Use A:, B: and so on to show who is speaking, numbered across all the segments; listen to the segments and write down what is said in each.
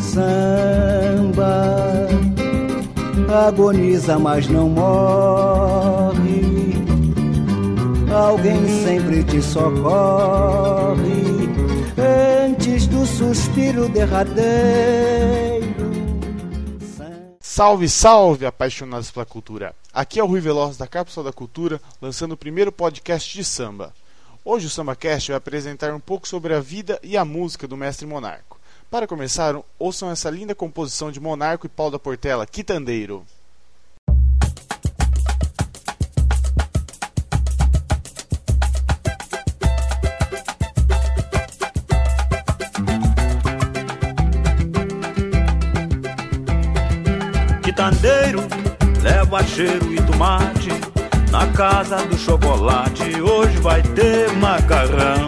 A: samba agoniza, mas não morre. Alguém sempre te socorre antes do suspiro derradeiro.
B: Salve, salve, apaixonados pela cultura! Aqui é o Rui Veloz da Cápsula da Cultura, lançando o primeiro podcast de samba. Hoje o SambaCast vai apresentar um pouco sobre a vida e a música do mestre Monarco. Para começar, ouçam essa linda composição de Monarco e Paulo da Portela, Quitandeiro.
C: Quitandeiro, leva cheiro e tomate, na casa do chocolate hoje vai ter macarrão.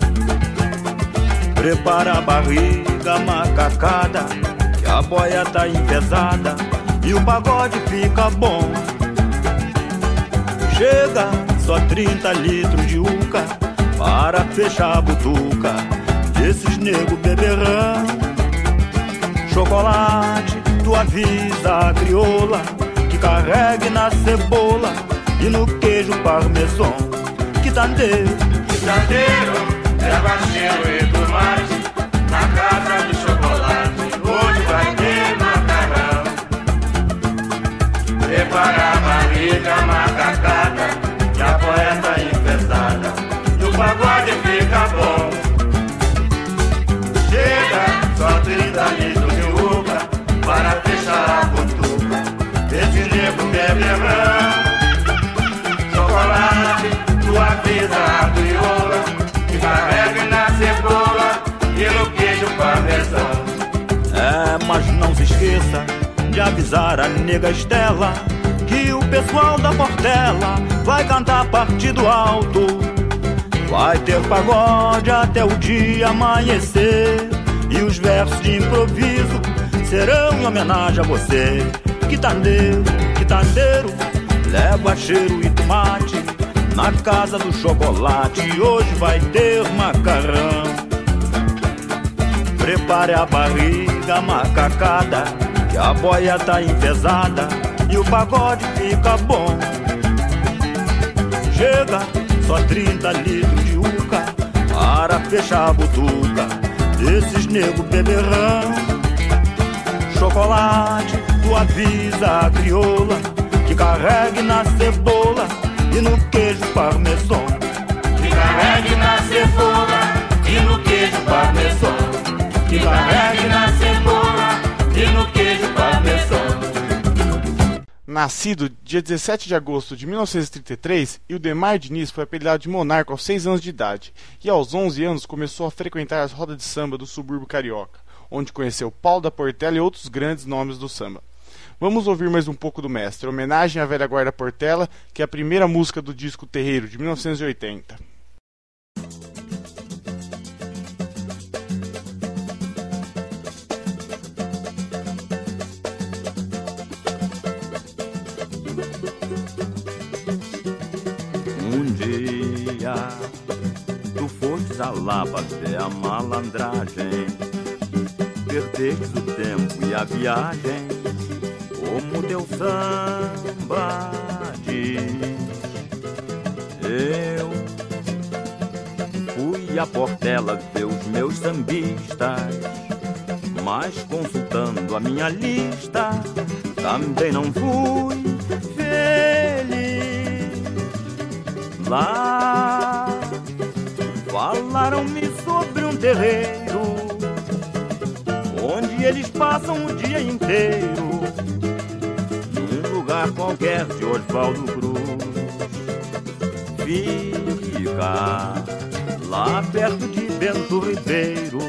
C: Prepara a barriga macacada, que a boia tá enfesada e o pagode fica bom. Chega só 30 litros de uca para fechar a butuca desses nego beberrão. Chocolate, tu avisa a crioula que carregue na cebola e no queijo parmesão. Quitandeiro,
D: quitandeiro, leva cheiro e tomate, na casa do chocolate hoje vai ter macarrão. Prepara a barriga macacada, que a boia tá enfesada e o pagode fica bom. Chega só 30 litros de uva para fechar a butuca desse nego beberrão. Chocolate, tu avisa a crioula que carregue na cebola e no queijo parmesão.
C: Mas não se esqueça de avisar a nega Estela que o pessoal da Portela vai cantar partido alto. Vai ter pagode até o dia amanhecer e os versos de improviso serão em homenagem a você. Quitandeiro, quitandeiro, leva cheiro e tomate, na casa do chocolate hoje vai ter macarrão. Prepare a barriga macacada, que a boia tá enfesada e o pagode fica bom. Chega só 30 litros de uca para fechar a butuca desses nego beberrão. Chocolate, tu avisa a crioula que carregue na cebola e no queijo parmesão.
D: Que carregue na cebola e no queijo parmesão. Que carregue na cebola e no queijo parmesão.
B: Nascido dia 17 de agosto de 1933, Ildemar Diniz foi apelidado de Monarco aos 6 anos de idade e aos 11 anos começou a frequentar as rodas de samba do subúrbio carioca, onde conheceu Paulo da Portela e outros grandes nomes do samba. Vamos ouvir mais um pouco do mestre, homenagem à velha guarda Portela, que é a primeira música do disco Terreiro, de 1980.
C: Um dia tu fostes a lá fazer a malandragem, perdestes o tempo e a viagem, como teu samba diz. Eu fui a Portela ver os meus sambistas, mas consultando a minha lista, também não fui feliz. Lá falaram-me sobre um terreiro onde eles passam o dia inteiro, num lugar qualquer de Oswaldo Cruz. Fica lá perto de Bento Ribeiro,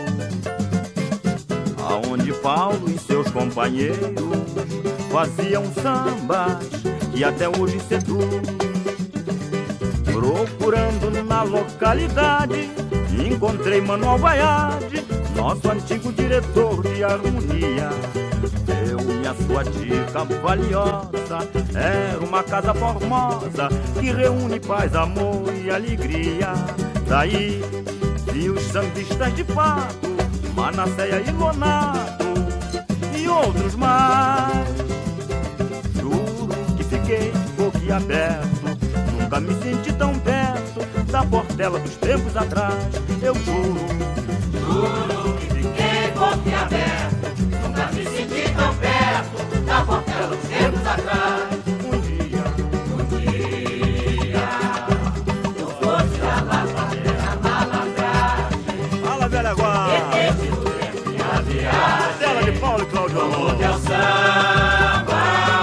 C: aonde Paulo e seus companheiros faziam sambas que até hoje seduz. Procurando na localidade, encontrei Manuel Vaiade, nosso antigo diretor de harmonia. Deu-me a sua dica valiosa, era uma casa formosa que reúne paz, amor e alegria. Daí vi os sambistas de fato, Manasseia e Lonato, e outros mais. Juro que fiquei boquiaberto, nunca me senti tão perto da Portela dos tempos atrás. Eu juro
D: que fiquei boquiaberto, nunca me senti tão perto da Portela dos tempos atrás.
C: Um dia
D: eu fosse a malandragem.
C: Fala, velha guarda.
D: Minha viagem,
C: Tela de Paulo e Cláudio Amor.
D: que é o samba.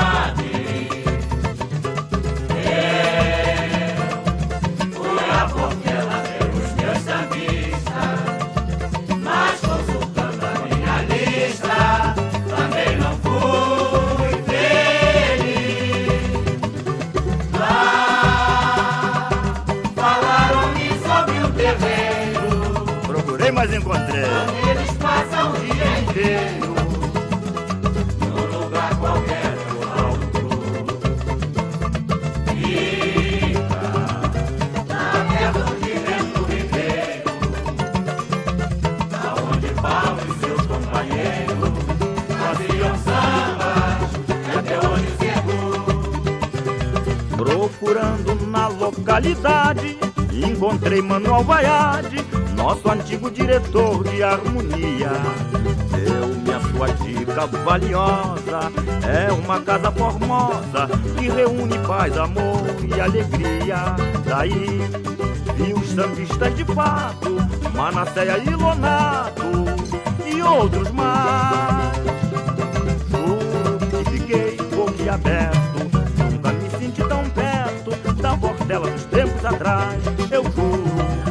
D: Fui a Portela pelos meus sambistas, mas consultando a minha lista, também não fui feliz. Lá falaram-me sobre o terreiro,
C: Procurei, mas encontrei.
D: eles passam o dia inteiro num lugar qualquer do Alto Cru. Fica na terra onde vento ribeiro, aonde Paulo e seus companheiros faziam sambas e até hoje circulam.
C: Procurando na localidade, encontrei Manuel Vaiade, nosso antigo diretor de harmonia. Deu-me a sua dica valiosa, é uma casa formosa que reúne paz, amor e alegria. Daí vi os sambistas de fato, Manasseia e Lonato e outros mais. Juro que fiquei boquiaberto, nunca me senti tão perto da Portela dos tempos atrás. Eu juro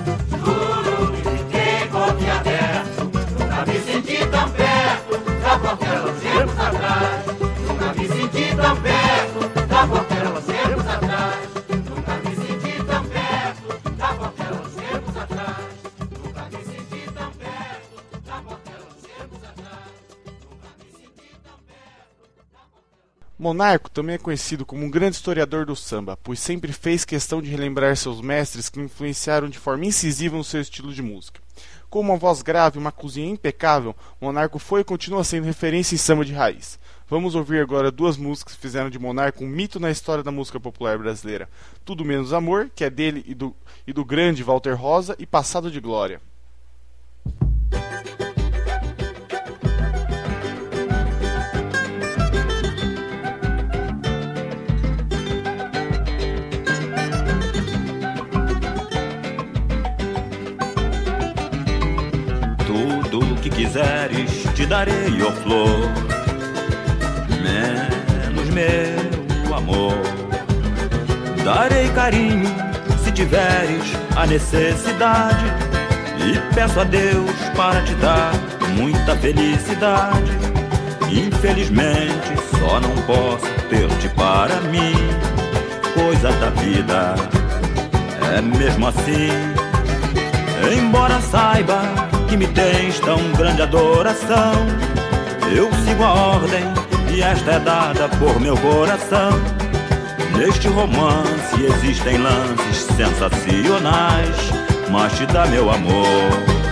D: Fiquei boquiaberto, nunca me senti tão perto da Portela dos tempos atrás. Nunca me senti tão perto da Portela dos tempos atrás. Nunca me senti tão perto da Portela dos tempos atrás. Nunca me senti tão perto da Portela dos tempos atrás. Nunca me senti tão perto da Portela.
B: Monarco também é conhecido como um grande historiador do samba, pois sempre fez questão de relembrar seus mestres que o influenciaram de forma incisiva no seu estilo de música. Com uma voz grave e uma cozinha impecável, Monarco foi e continua sendo referência em samba de raiz. Vamos ouvir agora duas músicas que fizeram de Monarco um mito na história da música popular brasileira. Tudo Menos Amor, que é dele e do grande Walter Rosa, e Passado de Glória.
C: tudo o que quiseres, te darei, ó flor, menos meu amor. Darei carinho se tiveres a necessidade, e peço a Deus para te dar muita felicidade. Infelizmente só não posso ter-te para mim, coisa da vida, é mesmo assim. Embora saiba que me tens tão grande adoração, eu sigo a ordem e esta é dada por meu coração. Neste romance existem lances sensacionais, mas te dá meu amor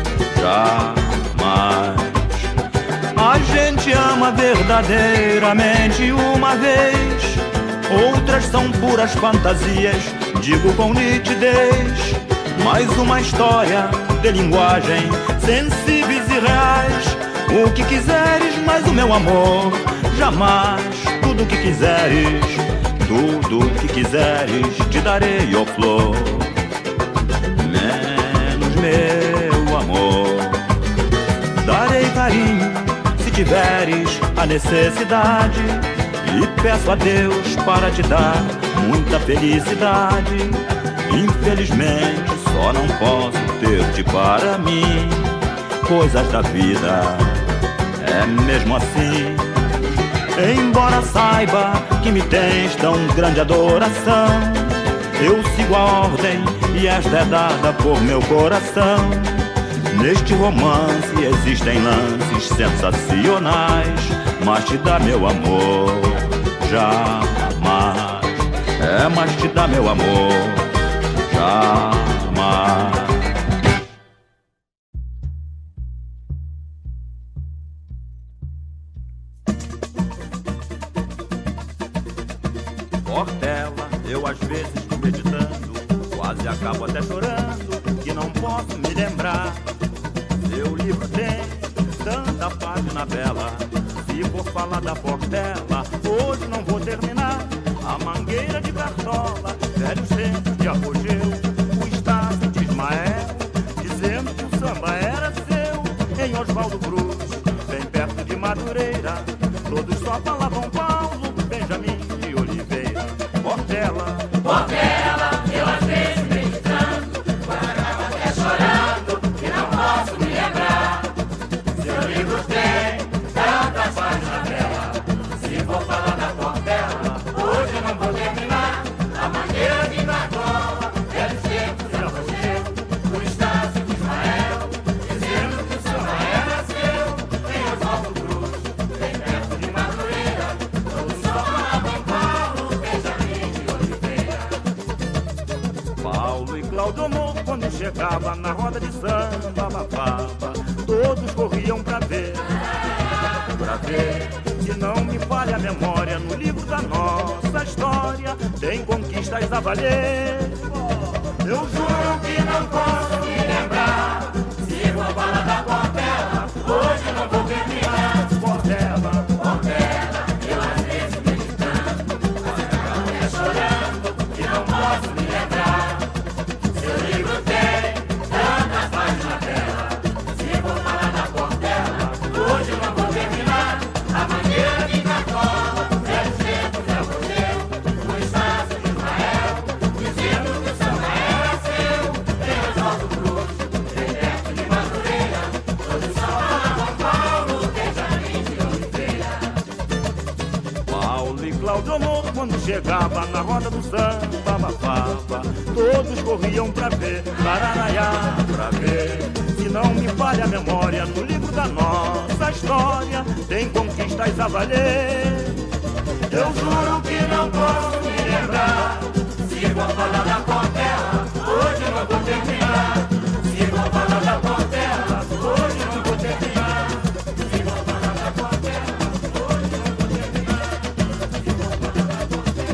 C: jamais. A gente ama verdadeiramente uma vez, outras são puras fantasias, digo com nitidez. Mais uma história de linguagem, sensíveis e reais. O que quiseres, mas o meu amor jamais. Tudo o que quiseres, tudo o que quiseres, te darei, ó flor, menos meu amor. Darei carinho se tiveres a necessidade, e peço a Deus para te dar muita felicidade. Infelizmente só não posso ter-te para mim, coisas da vida, é mesmo assim. Embora saiba que me tens tão grande adoração, eu sigo a ordem e esta é dada por meu coração. Neste romance existem lances sensacionais, mas te dá meu amor jamais. É, mas te dá meu amor jamais. Portela, eu às vezes meditando, quase acabo até chorando, que não posso me lembrar. Seu livro tem tanta página bela, se for falar da Portela, hoje não vou terminar. A mangueira de Cartola, velhos tempos de apogeu, o Estácio de Ismael, dizendo que o samba era seu, em Oswaldo Cruz, bem perto de Madureira, todos só falavam Paulo, Benjamin de Oliveira. Portela,
D: Portela, eu às vezes meditando, quando acabo até chorando, que não posso me lembrar. Seu livro tem tanta página bela, se for falar da Portela, hoje eu não vou terminar. A mangueira de Cartola, velhos tempos de apogeu, o Estácio de Ismael, dizendo que o samba era seu, em Oswaldo Cruz, bem perto de Madureira, todos só falavam Paulo, Benjamin de Oliveira.
C: Paulo e Cláudio Amor, quando chegava na roda de samba, babava, todos corriam pra ver, que não me falhe a memória, no livro da nossa história, tem conquistas a valer.
D: Eu juro que não posso me lembrar, se for falar da Portela, hoje eu não vou terminar.
C: Portela,
D: Portela, eu às vezes meditando, quase acabo até chorando, que não posso me lembrar. Seu livro tem tanta página bela, se for falar da Portela, hoje eu não vou terminar. A mangueira de Cartola, velhos tempos de apogeu, o Estácio de Ismael, dizendo que o samba era seu, em Oswaldo Cruz, bem perto de Madureira, todos só falavam Paulo, Benjamin de Oliveira.
C: Paulo e Cláudio Amor, quando chegava na roda do samba, babava, todos corriam pra ver, lararaiá, pra ver. Se não me falha a memória, no livro da nossa história, tem conquistas a valer.
D: Eu juro que não posso me lembrar, se for falar da Portela, hoje eu não vou terminar. Se for falar da Portela, hoje eu não vou terminar. Se for falar da Portela, hoje eu não vou terminar. Se for falar da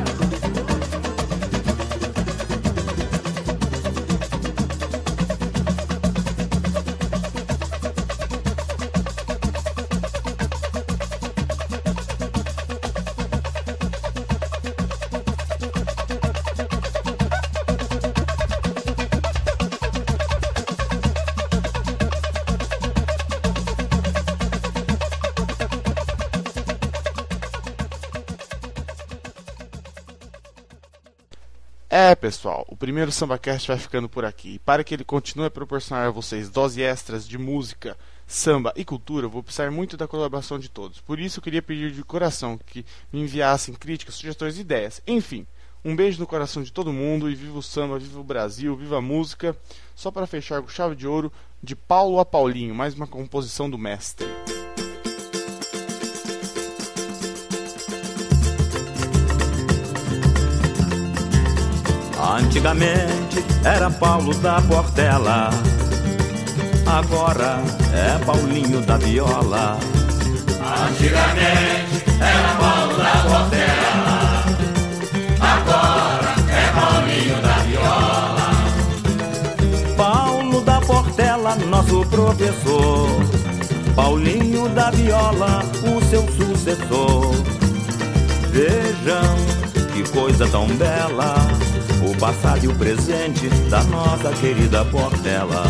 B: Pessoal, o primeiro SambaCast vai ficando por aqui. E para que ele continue a proporcionar a vocês doses extras de música, samba e cultura, eu vou precisar muito da colaboração de todos. Por isso eu queria pedir de coração que me enviassem críticas, sugestões e ideias. Enfim, um beijo no coração de todo mundo e viva o samba, viva o Brasil, viva a música. Só para fechar com chave de ouro, de Paulo a Paulinho, mais uma composição do mestre.
C: Antigamente era Paulo da Portela, agora é Paulinho da Viola.
D: Antigamente era Paulo da Portela, agora é Paulinho da Viola.
C: Paulo da Portela, nosso professor, Paulinho da Viola, o seu sucessor. Vejam que coisa tão bela, o passado e o presente da nossa querida Portela.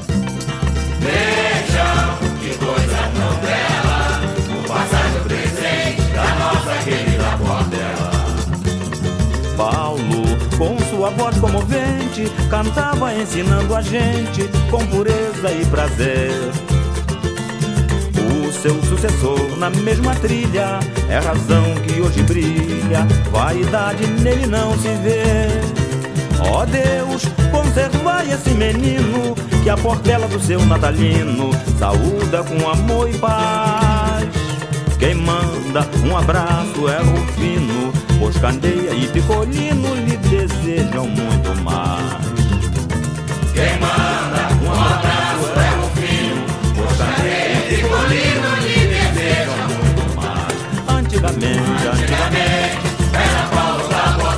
D: Vejam que coisa tão bela, o passado e o presente da nossa querida Portela.
C: Paulo, com sua voz comovente, cantava ensinando a gente com pureza e prazer. O seu sucessor na mesma trilha é razão que hoje brilha, vaidade nele não se vê. Ó Deus, conservai esse menino, que a Portela do seu natalino saúda com amor e paz. Quem manda um abraço é Rufino, pois Candeia e Picolino lhe desejam muito mais.
D: Quem manda um abraço é Rufino, pois Candeia e Picolino lhe desejam muito mais.
C: Antigamente
D: era Paulo da Portela,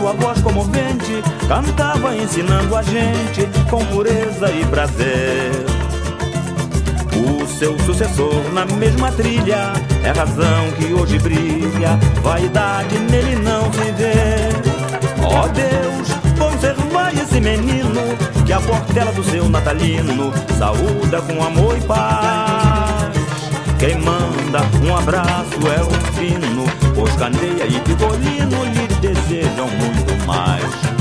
C: sua voz comovente cantava ensinando a gente com pureza e prazer. O seu sucessor na mesma trilha é a razão que hoje brilha, vaidade nele não se vê. Ó Deus, conservai esse menino, que a portela do seu natalino saúda com amor e paz. Quem manda um abraço é o fino, pois Candeia e Pigolino lhe desejam muito mais.